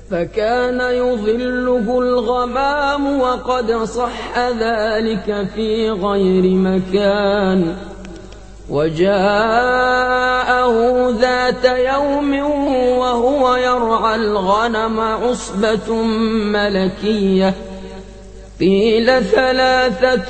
فكان يظله الغمام وقد صح ذلك في غير مكان. وجاءه ذات يوم وهو يرعى الغنم عصبة ملكية، قيل 3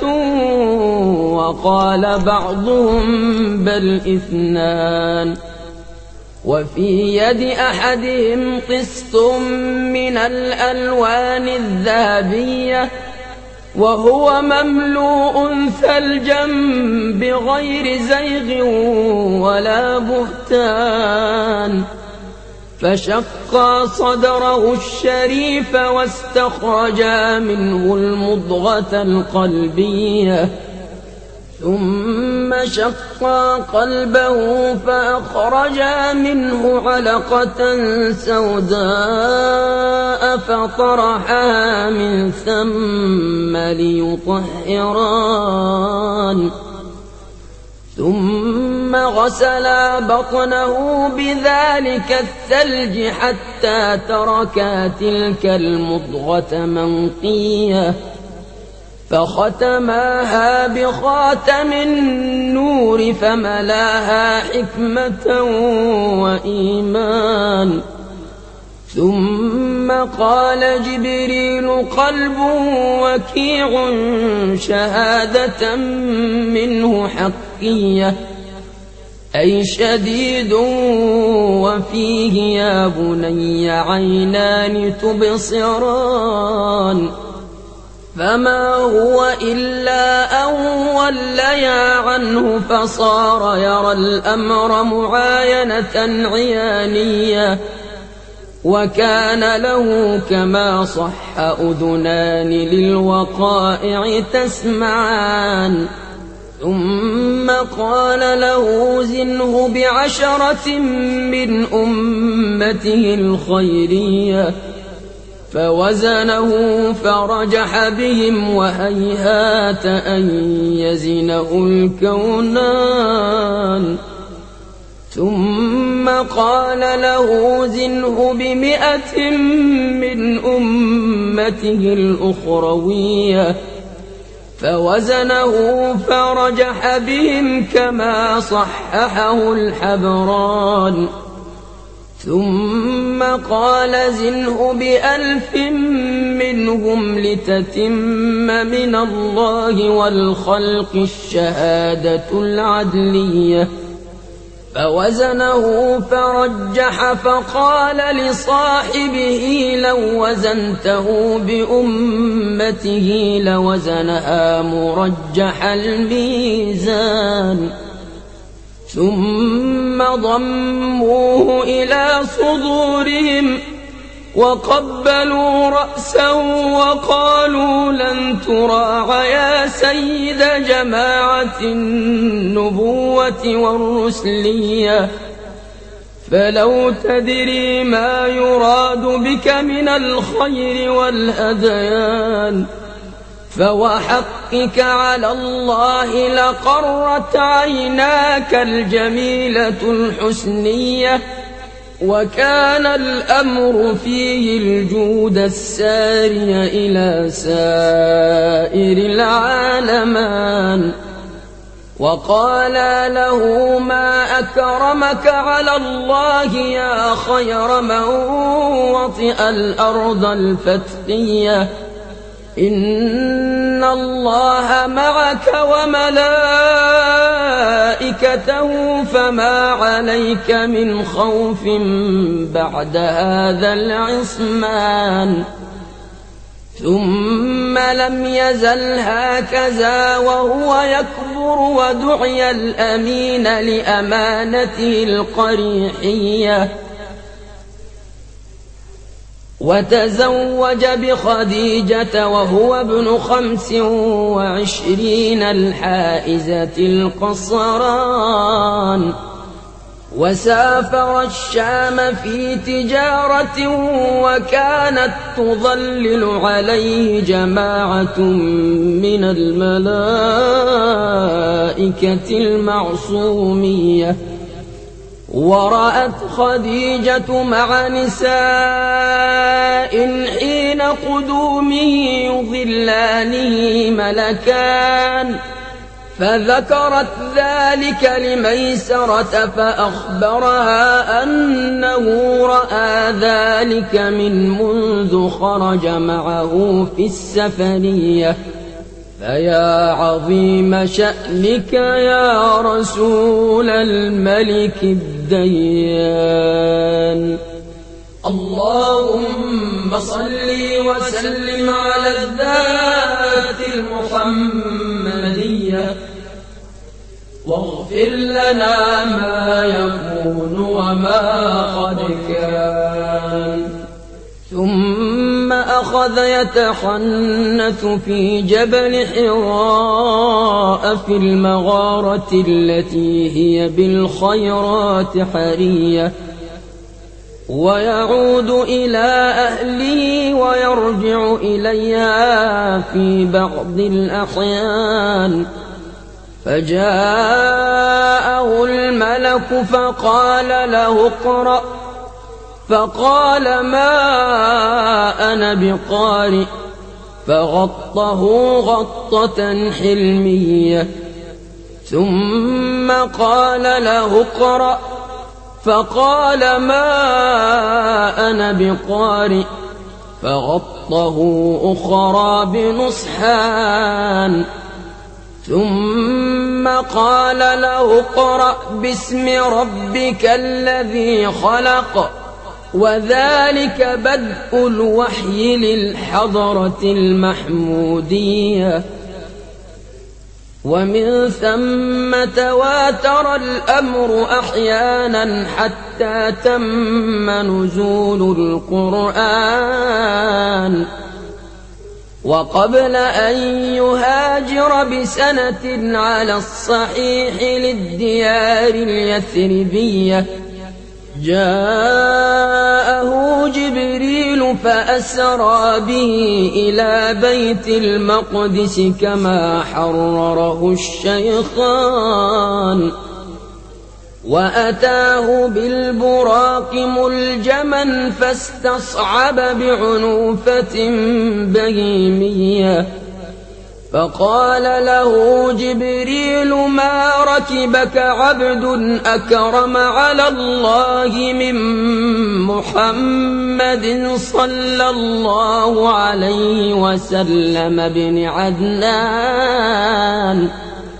وقال بعضهم بل 2، وفي يد أحدهم قسط من الألوان الذهبية وهو مملوء ثلجا بغير زيغ ولا بهتان، فشقا صدره الشريف واستخرجا منه المضغة القلبية، ثم شقا قلبه فأخرجا منه علقة سوداء فطرحا من ثم ليطهران، ثم غسلا بطنه بذلك الثلج حتى تركا تلك المضغة منقية، فختماها بخاتم النور فملاها حكمة وإيمان. ثم قال جبريل قلب وكيع شهادة منه حقية، أي شديد وفيه يا بني عينان تبصران، فما هو إلا أن وليا عنه فصار يرى الأمر معاينة عيانية، وكان له كما صح أذنان للوقائع تسمعان. ثم قال له زنه ب10 من أمته الخيرية، فوزنه فرجح بهم وهيهات أن يزنه الكونان. ثم قال له زنه ب100 من أمته الأخروية، فوزنه فرجح بهم كما صححه الحبران. ثم قال زنه ب1000 منهم لتتم من الله والخلق الشهادة العدلية، فوزنه فرجح فقال لصاحبه لو وزنته بأمته لوزنها مرجح الميزان. ثم ضموه إلى صدورهم وقبلوا رأسه وقالوا لن تراع يا سيد جماعة النبوة والرسلية، فلو تدري ما يراد بك من الخير والهديان، فوحقك على الله لقرت عيناك الجميلة الحسنية، وكان الأمر فيه الجود الساري إلى سائر العالمان. وقالا له ما أكرمك على الله يا خير من وطئ الأرض الفتقية، إن الله معك وملائكته فما عليك من خوف بعد هذا العصمان. ثم لم يزل هكذا وهو يكبر ودعي الأمين لأمانته القريحية، وتزوج بخديجة وهو ابن 25 الحائزة القصران، وسافر الشام في تجارة وكانت تظلل عليه جماعة من الملائكة المعصومية. ورأت خديجة مع نساء الملأ حين قدومه يظلانه ملكان فذكرت ذلك لميسرة فأخبرها أنه رأى ذلك منذ خرج معه في السفرية فيا عظيم شأنك يا رسول الملك الديان. اللهم صل وسلم على الذات المحمدية واغفر لنا ما يكون وما قد كان. ثم أخذ يتحنث في جبل حراء في المغارة التي هي بالخيرات حرية ويعود إلى أهله ويرجع إليها في بعض الأحيان. فجاءه الملك فقال له اقرأ فقال ما أنا بقارئ فغطه غطة حلمية ثم قال له اقرأ فقال ما أنا بقارئ فغطه أخرى بنصحان ثم قال له اقرأ باسم ربك الذي خلق وذلك بدء الوحي للحضرة المحمودية. ومن ثم تواتر الأمر أحيانا حتى تم نزول القرآن. وقبل أن يهاجر بسنة على الصحيح للديار اليثربية جاءه جبريل فأسرى به إلى بيت المقدس كما حرره الشيخان وأتاه بالبراق ملجما فاستصعب بعنوفة بهيمية فقال له جبريل ما ركبك عبد أكرم على الله من محمد صلى الله عليه وسلم بن عدنان.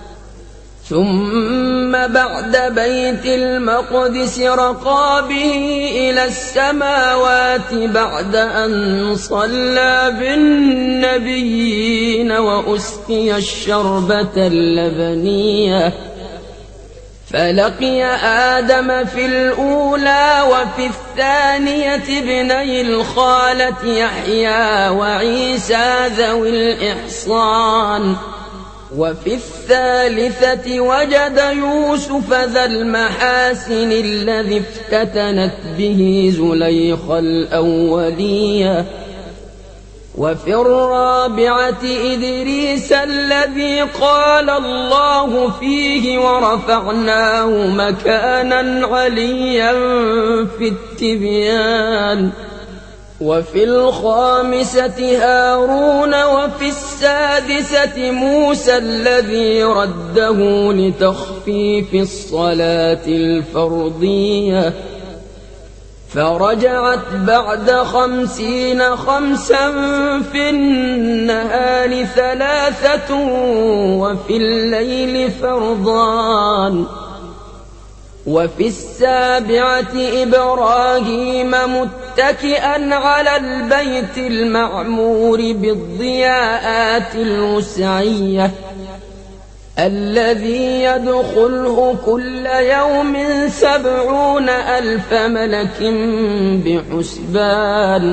ثم بعد بيت المقدس رقى به إلى السماوات بعد أن صلى بالنبيين وأسقي الشربة اللبنية فلقي آدم في الأولى وفي الثانية ابني الخالة يحيى وعيسى ذوي الإحصان وفي الثالثة وجد يوسف ذا المحاسن الذي افتتنت به زليخا الأولية وفي الرابعة إدريس الذي قال الله فيه ورفعناه مكانا عليا في التبيان وفي الخامسة هارون وفي السادسة موسى الذي رده لتخفيف الصلاة الفرضية فرجعت بعد 50 خمسا في النهار 3 وفي الليل فرضان وفي السابعة إبراهيم متكئا على البيت المعمور بالضياءات الوسعية الذي يدخله كل يوم 70,000 ملك بحسبان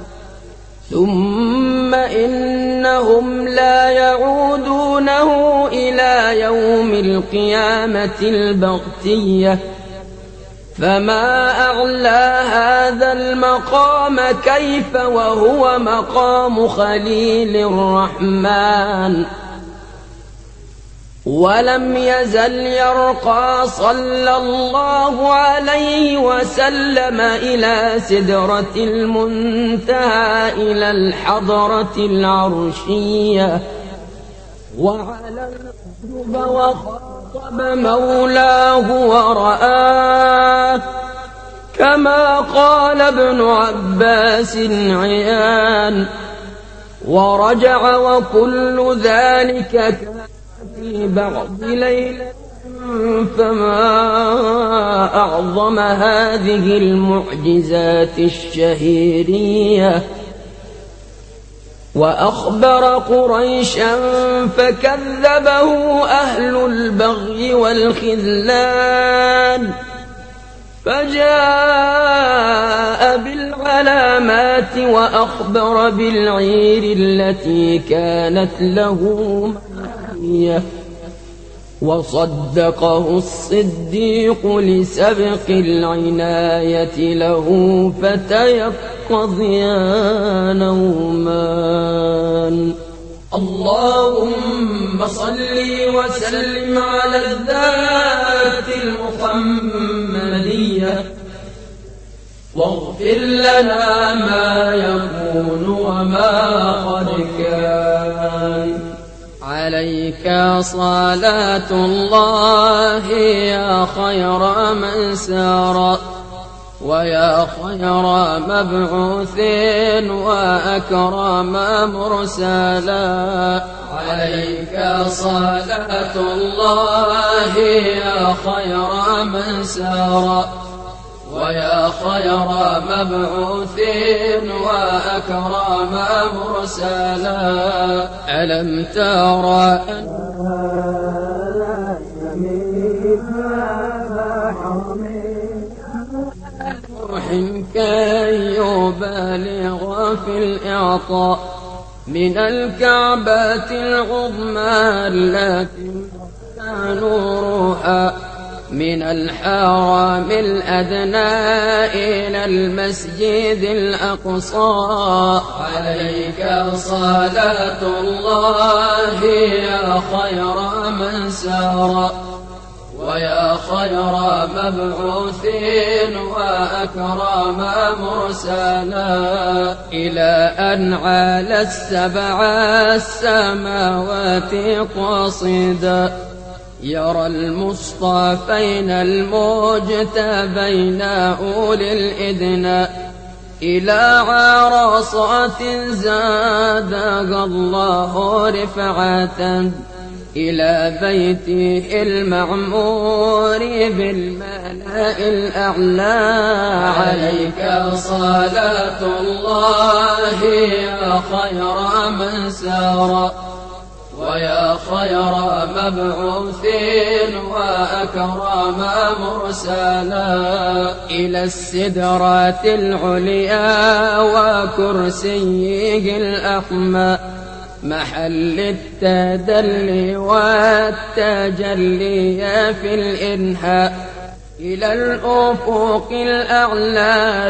ثم إنهم لا يعودونه إلى يوم القيامة البغتية فما أعلى هذا المقام كيف وهو مقام خليل الرحمن ولم يزل يرقى صلى الله عليه وسلم إلى سدرة المنتهى إلى الحضرة العرشية، وعلى الجب وخطب مولاه ورآه، كما قال ابن عباس عيان. ورجع وكل ذلك كان في بعض ليلة، فما أعظم هذه المعجزات الشهيرية. وأخبر قريشا فكذبه أهل البغي والخذلان، فجاء بالعلامات وأخبر بالعير التي كانت له منية، وصدقه الصديق لسبق العناية له، فتيقظ يا نومان. اللهم صل وسلم على الذات المحمدية، واغفر لنا ما يكون وما قد كان. عليك صلاة الله يا خير من سار، ويا خير مبعوث وأكرم مرسلا. عليك صلاة الله يا خير من سار، ويا خير مبعوث وأكرم مرسلا. ألم ترى أن كي يبالغ في الإعطاء من الكعبة العظمى التي نورها من الحرم الأدنى إلى المسجد الأقصى. عليك صلاة الله يا خير من سار، ويا خير مبعوث وأكرم مرسلا. إلى أن عال السبع السماوات قاصدا، يرى المصطفين المجتبين أولي الإذن، إلى عرصات زادها الله رفعة، إلى بيته المعمور بالملأ الأعلى. عليك صلاة الله يا خير من سار، ويا خير مبعوث وأكرم مرسلا. إلى السدرات العليا وكرسيه الأحمى، محل التدلي والتجلي في الإنهاء، إلى الأفق الأعلى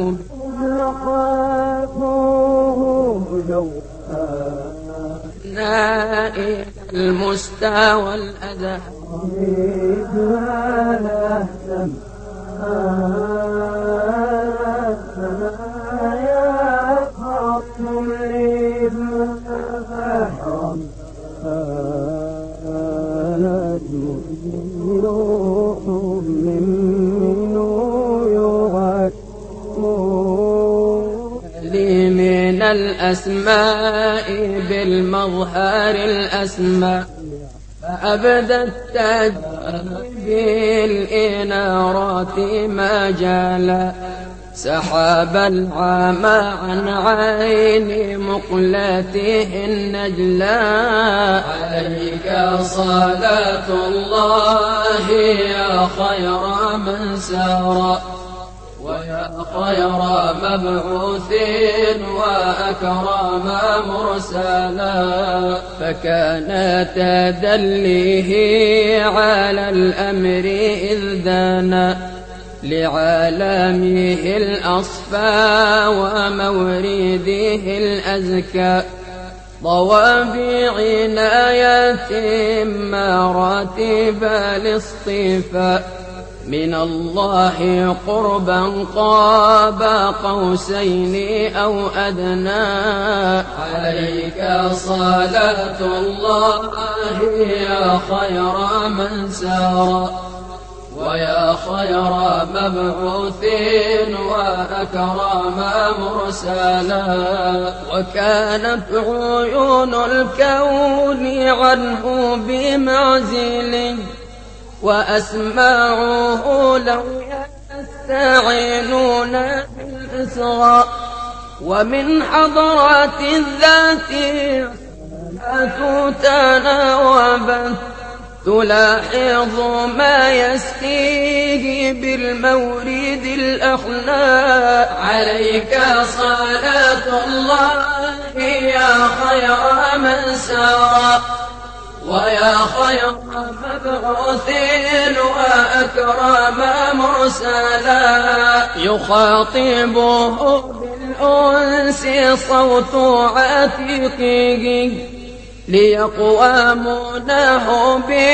إلى المستوى الأدنى. من الأسماء بالمظهر الأسماء، فأبدت بالإنارات ما جالا، سحاب العامى عن عين مقلته النجلا. عليك صلاة الله يا خير من سار، ويا خير مبعوث وأكرم مرسلا. فكان تدليه على الأمر إذ دانا، لعالمه الأصفى ومورده الأزكى، ضوى بعناية مراتب الاصطفاء من الله قربا قاب قوسين أو أدنى. عليك صلاة الله يا خير من سار ويا خير مبعوث وأكرم مرسلا. وكانت عيون الكون عنه بمعزل وأسماعه لو يستعينون بالإسراء. ومن حضرات الذات تناوبت تلاحظ ما يسقيه بالمورد الأخلاق. عليك صلاة الله يا خير من سار ويا خير مبعوث وأكرم مرسلا. يخاطبه بالأنس صوت عتيقه ليقوى مناه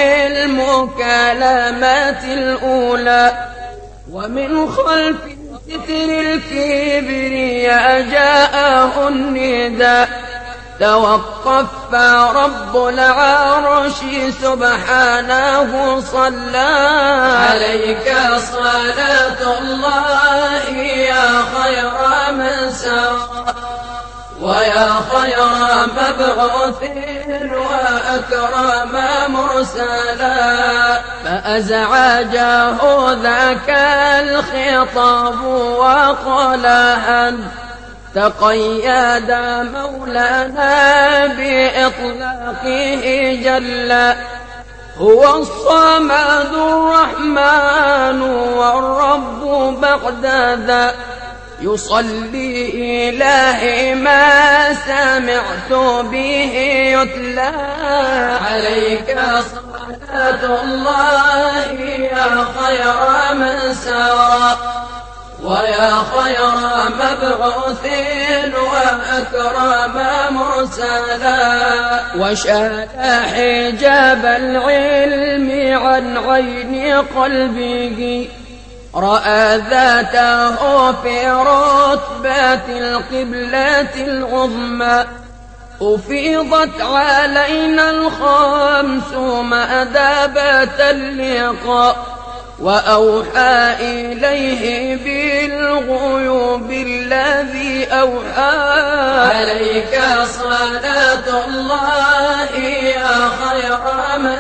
بالمكالمات الأولى. ومن خلف ستر الكبرياء جاءه النداء توقف رب العرش سبحانه صلى. عليك صلاة الله يا خير من سار ويا خير مبعوث وأكرم مرسلا. فأزعجه ذاك الخطاب وقال هل تقيد مولانا بإطلاقه جل. هو الصمد الرحمن والرب بعد ذا يصلي إلهي ما سمعت به يتلى. عليك صلاة الله يا خير من سار ويا خير مبعوث وأكرم مرسلا. وشال حجاب العلم عن عين قلبه رأى ذاته في رتبة القبلة العظمى. أفيضت علينا الخمس مأدبة اللقاء وأوحى إليه بالغيوب الذي أوحى. عليك صلاة الله يا خير من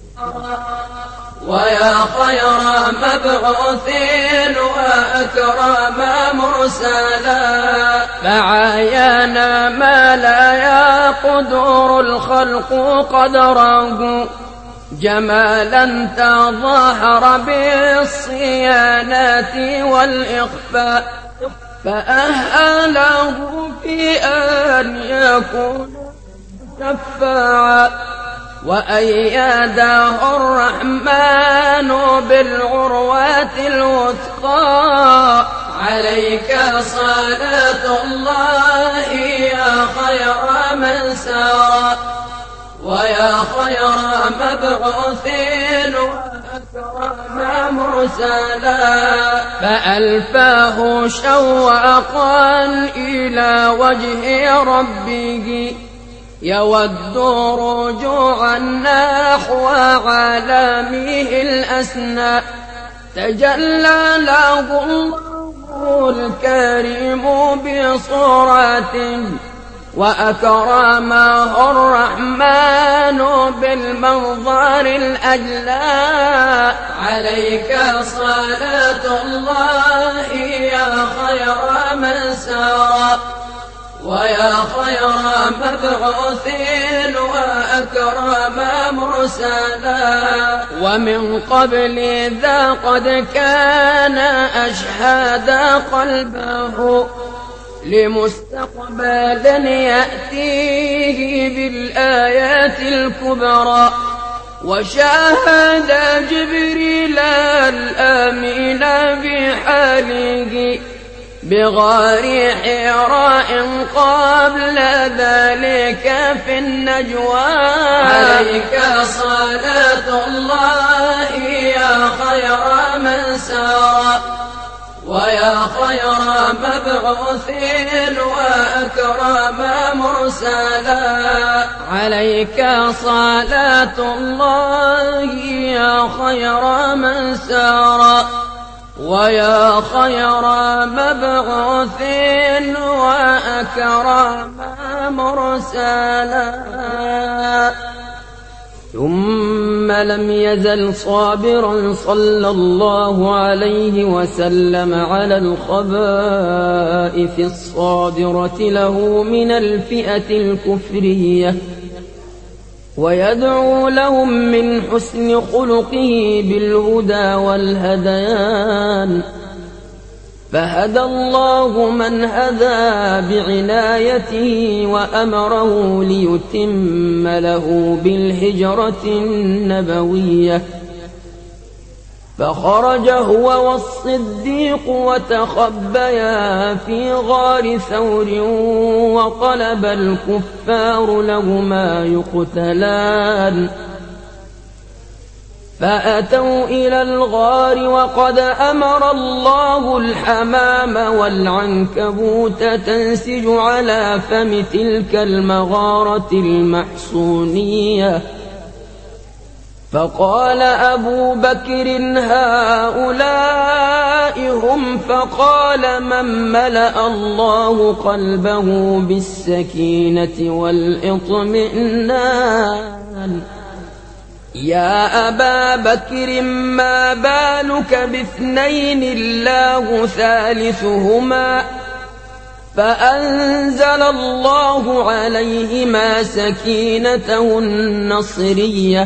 ويا خير مبعوث وأكرم مرسلا. فعايانا ما لا يقدر الخلق قدره جمالا تظاهر بالصيانات والإخفاء. فأهله في أن يكون شفاعا وأيده الرحمن بالعروات الوثقى. عليك صلاة الله يا خير من سار ويا خير مبعوث وأكرم مرسلا. فألفاه شوقا إلى وجه ربه يود رجوعا نحو عالمه الأسنى. تجلى له الله الكريم بصورة وأكرمه الرحمن بالمنظر الأجلى. عليك صلاة الله يا خير من سار ويا خير مبعوث وأكرم مرسلا. ومن قبل ذا قد كان أشهد قلبه لمستقبل يأتيه بالآيات الكبرى. وشاهد جبريل الآمين بحاله بغار حراء قبل ذلك في النجوى عليك صلاة الله يا خير من سار ويا خير مبعوث وأكرم مرسلا عليك صلاة الله يا خير من سار ويا خير مبعوث وأكرم مرسلا ثم لم يزل صابرا صلى الله عليه وسلم على الخبائث الصادرة له من الفئة الكفرية ويدعو لهم من حسن خلقه بالهدى والهديان فهدى الله من هدى بعنايته وأمره ليتم له بالهجرة النبوية فخرج هو والصديق وتخبيا في غار ثور وطلب الكفار لهما يقتلان فأتوا إلى الغار وقد أمر الله الحمام والعنكبوت تنسج على فم تلك المغارة المحصونية فقال أبو بكر هؤلاء هم فقال من ملأ الله قلبه بالسكينة والإطمئنان يا أبا بكر ما بالك باثنين الله ثالثهما فأنزل الله عليهما سكينته النصرية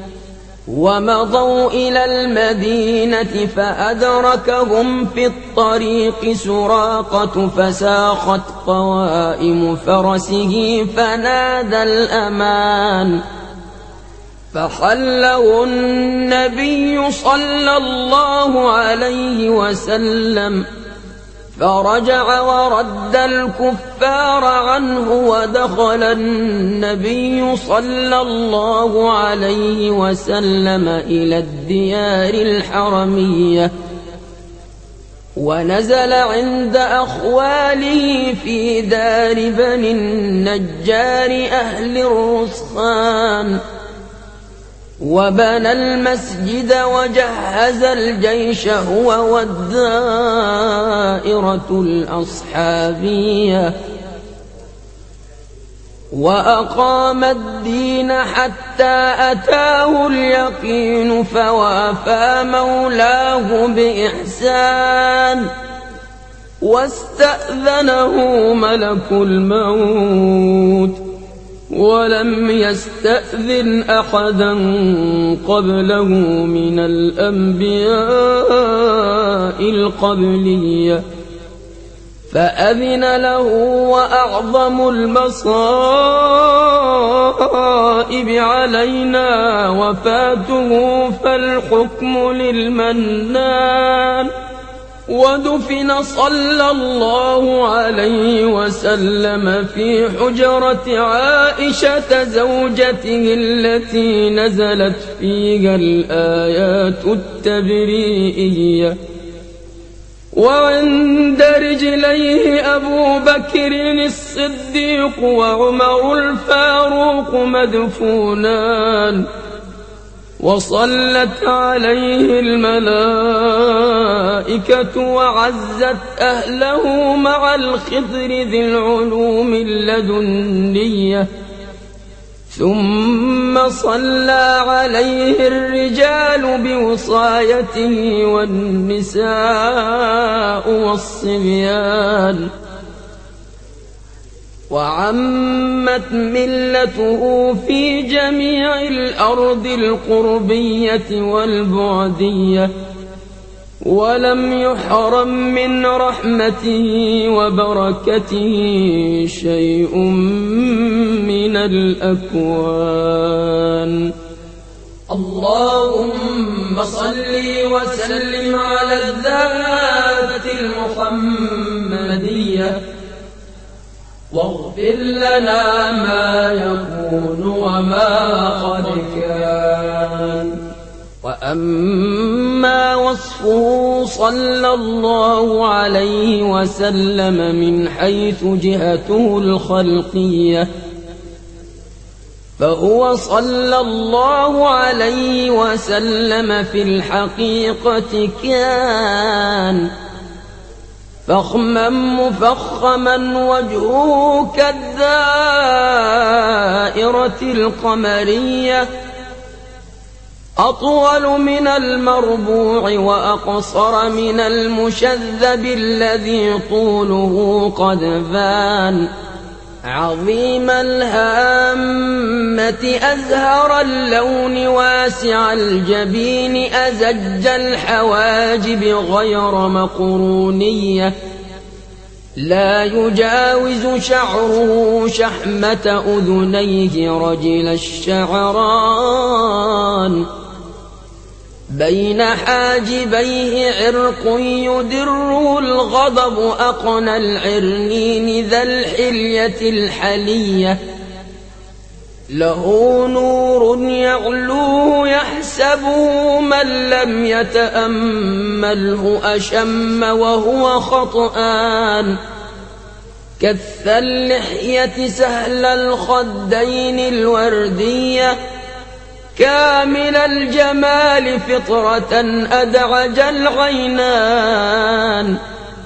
ومضوا إلى المدينة فأدركهم في الطريق سراقة فساخت قوائم فرسه فنادى الأمان فحله النبي صلى الله عليه وسلم فرجع ورد الكفار عنه ودخل النبي صلى الله عليه وسلم إلى الديار الحرمية ونزل عند أخواله في دار بني النجار أهل الرسخان وبنى المسجد وجهز الجيش هو والدائرة الأصحابية وأقام الدين حتى أتاه اليقين فوافى مولاه بإحسان واستأذنه ملك الموت ولم يستأذن أحدا قبله من الأنبياء القبلية فأذن له وأعظم المصائب علينا وفاته فالحكم للمنان ودفن صلى الله عليه وسلم في حجرة عائشة زوجته التي نزلت فيها الآيات التبريئية وعند رجليه أبو بكر الصديق وعمر الفاروق مدفونان وصلت عليه الملائكة وعزت أهله مع الخضر ذي العلوم اللدنية ثم صلى عليه الرجال بوصايته والنساء والصبيان وعمت ملته في جميع الأرض القربية والبعدية ولم يحرم من رحمته وبركته شيء من الأكوان. اللهم صل وسلم على الذات المحمدية، واغفر لنا ما يكون وما قد كان. وأما وصفه صلى الله عليه وسلم من حيث جهته الخلقية، فهو صلى الله عليه وسلم في الحقيقة كان فخما مفخما، وجهه كالدائرة القمرية، أطول من المربوع وأقصر من المشذب الذي طوله قد بان، عظيم الهامة أزهر اللون واسع الجبين، أزج الحواجب غير مقرونية، لا يجاوز شعره شحمة أذنيه رجل الشعران، بين حاجبيه عرق يدره الغضب، أقنى العرنين ذا الحلية الحلية، له نور يعلوه يحسبه من لم يتأمله أشم وهو خطآن، كث اللحية سهل الخدين الوردية، كامل الجمال فطرة أدعج العينان،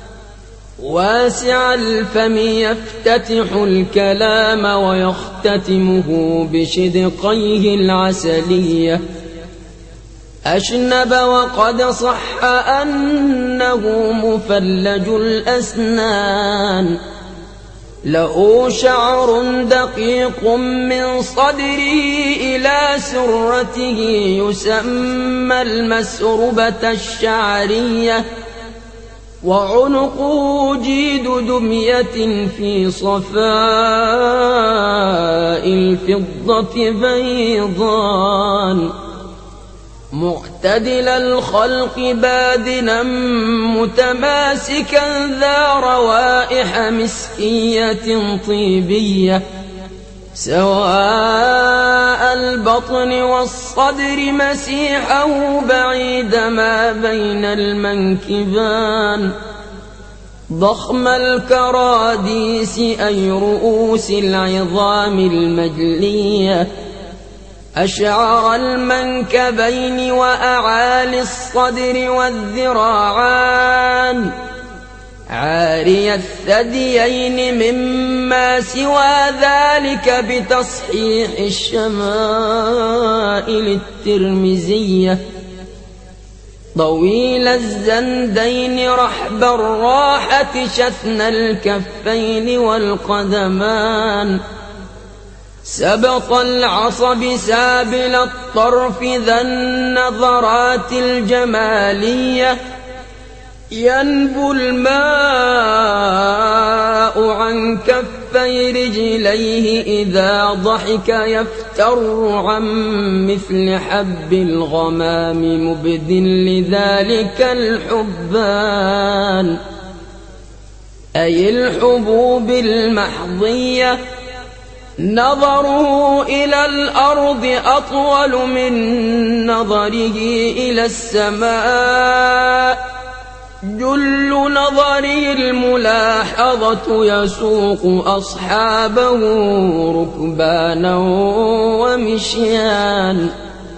واسع الفم يفتتح الكلام ويختتمه بشدقيه العسلية، أشنب وقد صح أنه مفلج الأسنان، له شعر دقيق من صدره إلى سرته يسمى المسربة الشعرية، وعنقه جيد دمية في صفاء الفضة بيضان، معتدل الخلق بادنا متماسكا ذا روائح مسكية طيبية، سواء البطن والصدر مسيحه بعيد ما بين المنكبان، ضخم الكراديس أي رؤوس العظام المجلية، أشعر المنكبين وأعالي الصدر والذراعان، عاري الثديين مما سوى ذلك بتصحيح الشمائل الترمزية، طويل الزندين رحب الراحة شثن الكفين والقدمان، سبط العصب سابل الطرف ذا النظرات الجمالية، ينبو الماء عن كفي رجليه إذا ضحك، يفتر عن مثل حب الغمام مبد لذلك الحبان، أي الحبوب المحضية، نظره إلى الأرض أطول من نظره إلى السماء، جل نظره الملاحظة يسوق أصحابه ركبانا ومشيان،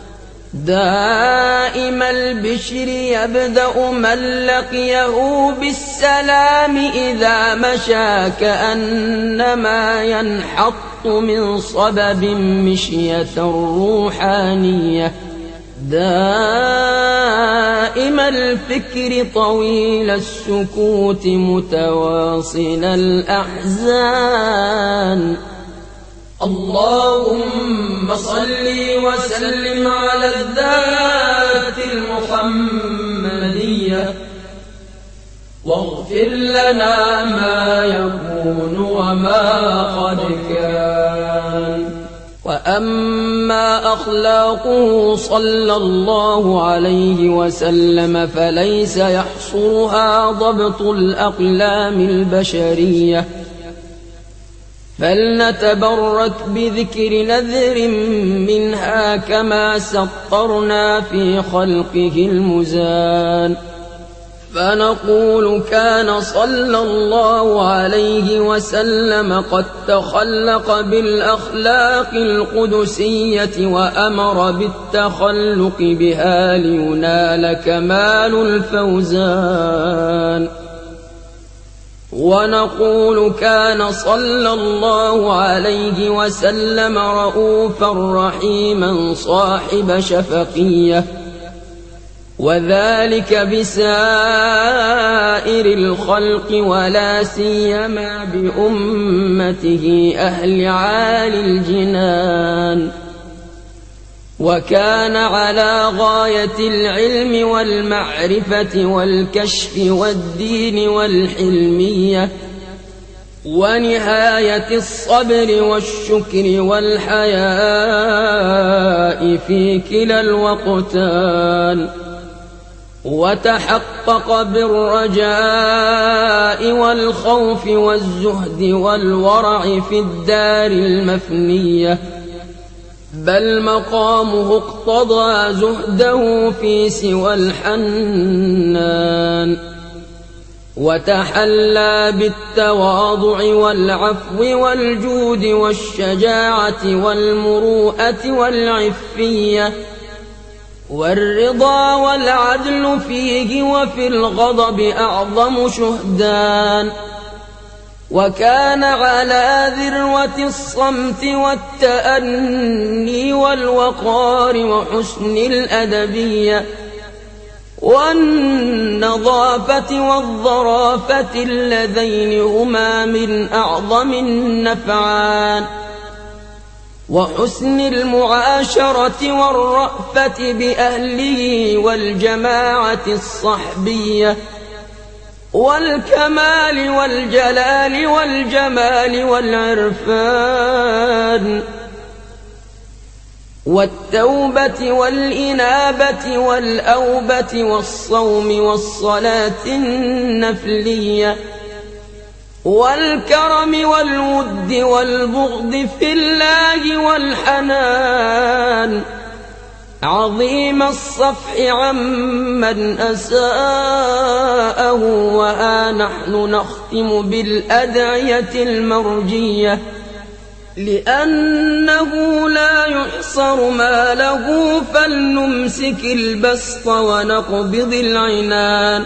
دائم البشر يبدأ من لقيه بالسلام، إذا مشى كأنما ينحط من صبب مشية روحانية، دائم الفكر طويل السكوت متواصل الأحزان. اللهم صل وسلم على الذات المحمدية، واغفر لنا ما يكون وما قد كان. وأما أخلاقه صلى الله عليه وسلم فليس يحصرها ضبط الأقلام البشرية، فلنتبرك بذكر نذر منها كما سطرنا في خلقه المزان. فنقول كان صلى الله عليه وسلم قد تخلق بالأخلاق القدسية وأمر بالتخلق بها لينال كمال الفوزان. ونقول كان صلى الله عليه وسلم رؤوفا رحيما صاحب شفقية، وذلك بسائر الخلق ولا سيما بأمته أهل عالي الجنان. وكان على غاية العلم والمعرفة والكشف والدين والحلمية، ونهاية الصبر والشكر والحياء في كلا الوقتان. وتحقق بالرجاء والخوف والزهد والورع في الدار المفنية، بل مقامه اقتضى زهده في سوى الحنان. وتحلى بالتواضع والعفو والجود والشجاعة والمروءة والعفية والرضا والعدل فيه وفي الغضب أعظم شهدان. وكان على ذروة الصمت والتأني والوقار وحسن الأدبية والنظافة والظرافة اللذين هما من أعظم النفعان، وحسن المعاشرة والرأفة بأهله والجماعة الصحبية والكمال والجلال والجمال والعرفان والتوبة والإنابة والأوبة والصوم والصلاة النفلية والكرم والود والبغض في الله والحنان، عظيم الصفح عمن أساءه. وها نحن نختم بالأدعية المرجية، لأنه لا يحصر ما له، فلنمسك البسط ونقبض العنان.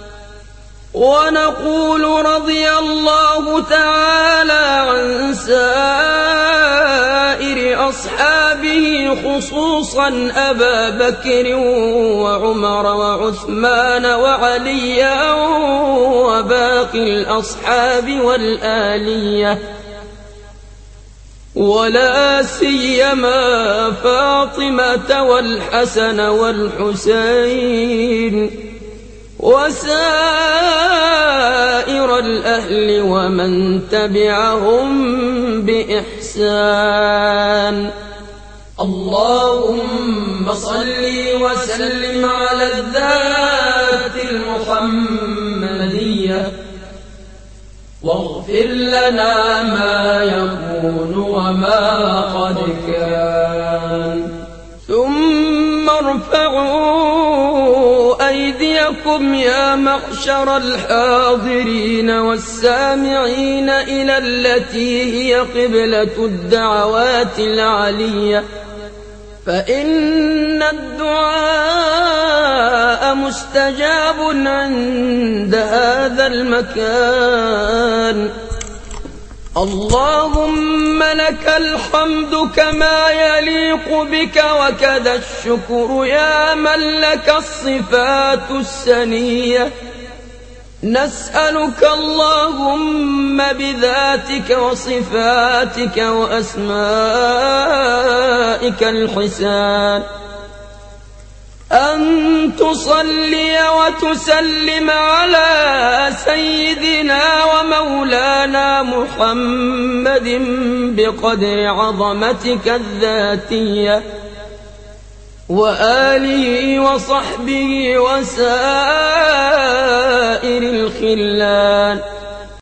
ونقول رضي الله تعالى عن سائر أصحابه خصوصا أبا بكر وعمر وعثمان وعليا وباقي الأصحاب والآلية، ولا سيما فاطمة والحسن والحسين وسائر الأهل ومن تبعهم بإحسان. اللهم صل وسلم على الذات المحمدية، واغفر لنا ما يكون وما قد كان. ثم ارفعوا أيديكم يا معشر الحاضرين والسامعين إلى التي هي قبلة الدعوات العلية، فإن الدعاء مستجاب عند هذا المكان. اللهم لك الحمد كما يليق بك، وكذا الشكر يا من لك الصفات السنية. نسألك اللهم بذاتك وصفاتك وأسمائك الحسان، أن تصلي وتسلم على سيدنا ومولانا محمد بقدر عظمتك الذاتية وآله وصحبه وسائر الخلان